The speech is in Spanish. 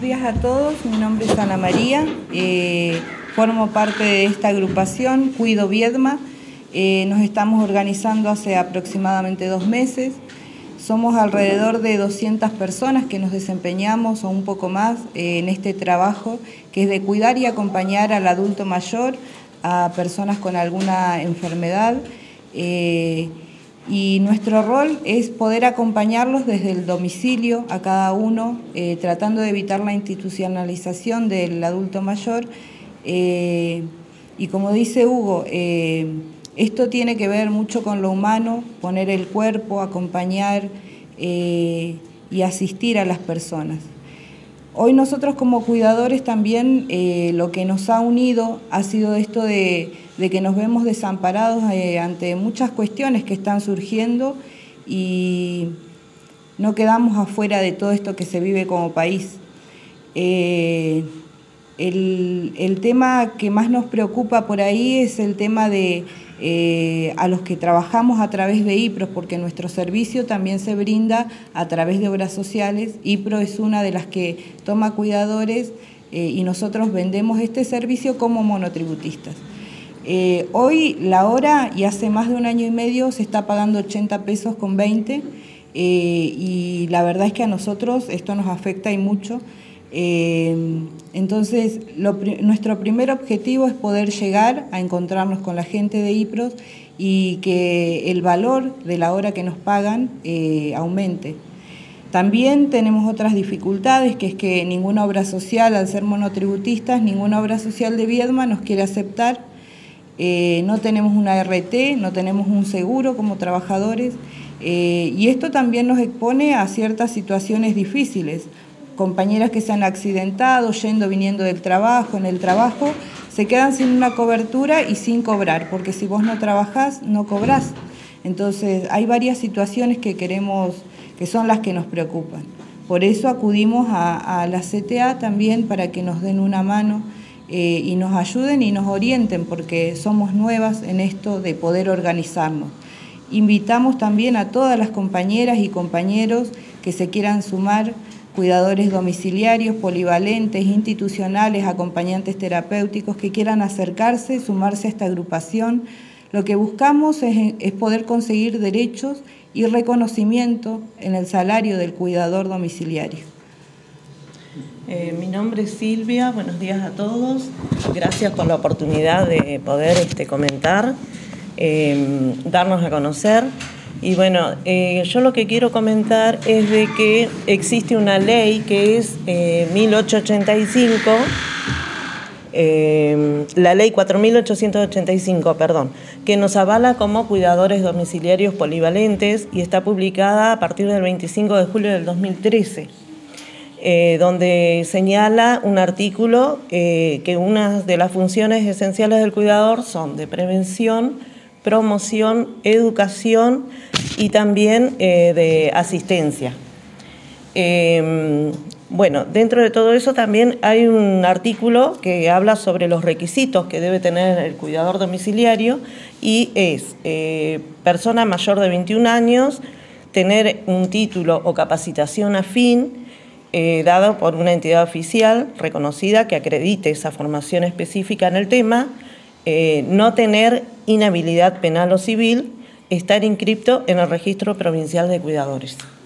días a todos, mi nombre es Ana María, formo parte de esta agrupación Cuido Viedma. Nos estamos organizando hace aproximadamente 2 meses. Somos alrededor de 200 personas que nos desempeñamos o un poco más en este trabajo que es de cuidar y acompañar al adulto mayor, a personas con alguna enfermedad. Y nuestro rol es poder acompañarlos desde el domicilio a cada uno, tratando de evitar la institucionalización del adulto mayor. Y como dice Hugo, esto tiene que ver mucho con lo humano, poner el cuerpo, acompañar y asistir a las personas. Hoy nosotros como cuidadores también lo que nos ha unido ha sido esto de que nos vemos desamparados ante muchas cuestiones que están surgiendo y no quedamos afuera de todo esto que se vive como país. El tema que más nos preocupa por ahí es el tema de a los que trabajamos a través de IPROS, porque nuestro servicio también se brinda a través de obras sociales. IPRO es una de las que toma cuidadores y nosotros vendemos este servicio como monotributistas. Hoy la hora, y hace más de 1 año y medio, se está pagando 80 pesos con 20 y la verdad es que a nosotros esto nos afecta y mucho. Entonces, nuestro primer objetivo es poder llegar a encontrarnos con la gente de IPROS y que el valor de la hora que nos pagan aumente. También tenemos otras dificultades, que es que ninguna obra social, al ser monotributistas, ninguna obra social de Viedma nos quiere aceptar. No tenemos una RT, no tenemos un seguro como trabajadores y esto también nos expone a ciertas situaciones difíciles. Compañeras que se han accidentado, yendo, viniendo del trabajo, en el trabajo, se quedan sin una cobertura y sin cobrar, porque si vos no trabajás, no cobrás. Entonces, hay varias situaciones que son las que nos preocupan. Por eso acudimos a la CTA también para que nos den una mano y nos ayuden y nos orienten, porque somos nuevas en esto de poder organizarnos. Invitamos también a todas las compañeras y compañeros que se quieran sumar, cuidadores domiciliarios, polivalentes, institucionales, acompañantes terapéuticos, que quieran acercarse, sumarse a esta agrupación. Lo que buscamos es poder conseguir derechos y reconocimiento en el salario del cuidador domiciliario. Mi nombre es Silvia, buenos días a todos. Gracias por la oportunidad de poder comentar, darnos a conocer. Y bueno, yo lo que quiero comentar es de que existe una ley que es 1885, la ley 4885, perdón, que nos avala como cuidadores domiciliarios polivalentes y está publicada a partir del 25 de julio del 2013, donde señala un artículo que una de las funciones esenciales del cuidador son de prevención, promoción, educación y también de asistencia. Bueno, dentro de todo eso también hay un artículo que habla sobre los requisitos que debe tener el cuidador domiciliario y es persona mayor de 21 años, tener un título o capacitación afín dado por una entidad oficial reconocida que acredite esa formación específica en el tema, no tener inhabilidad penal o civil, estar inscripto en el Registro Provincial de Cuidadores.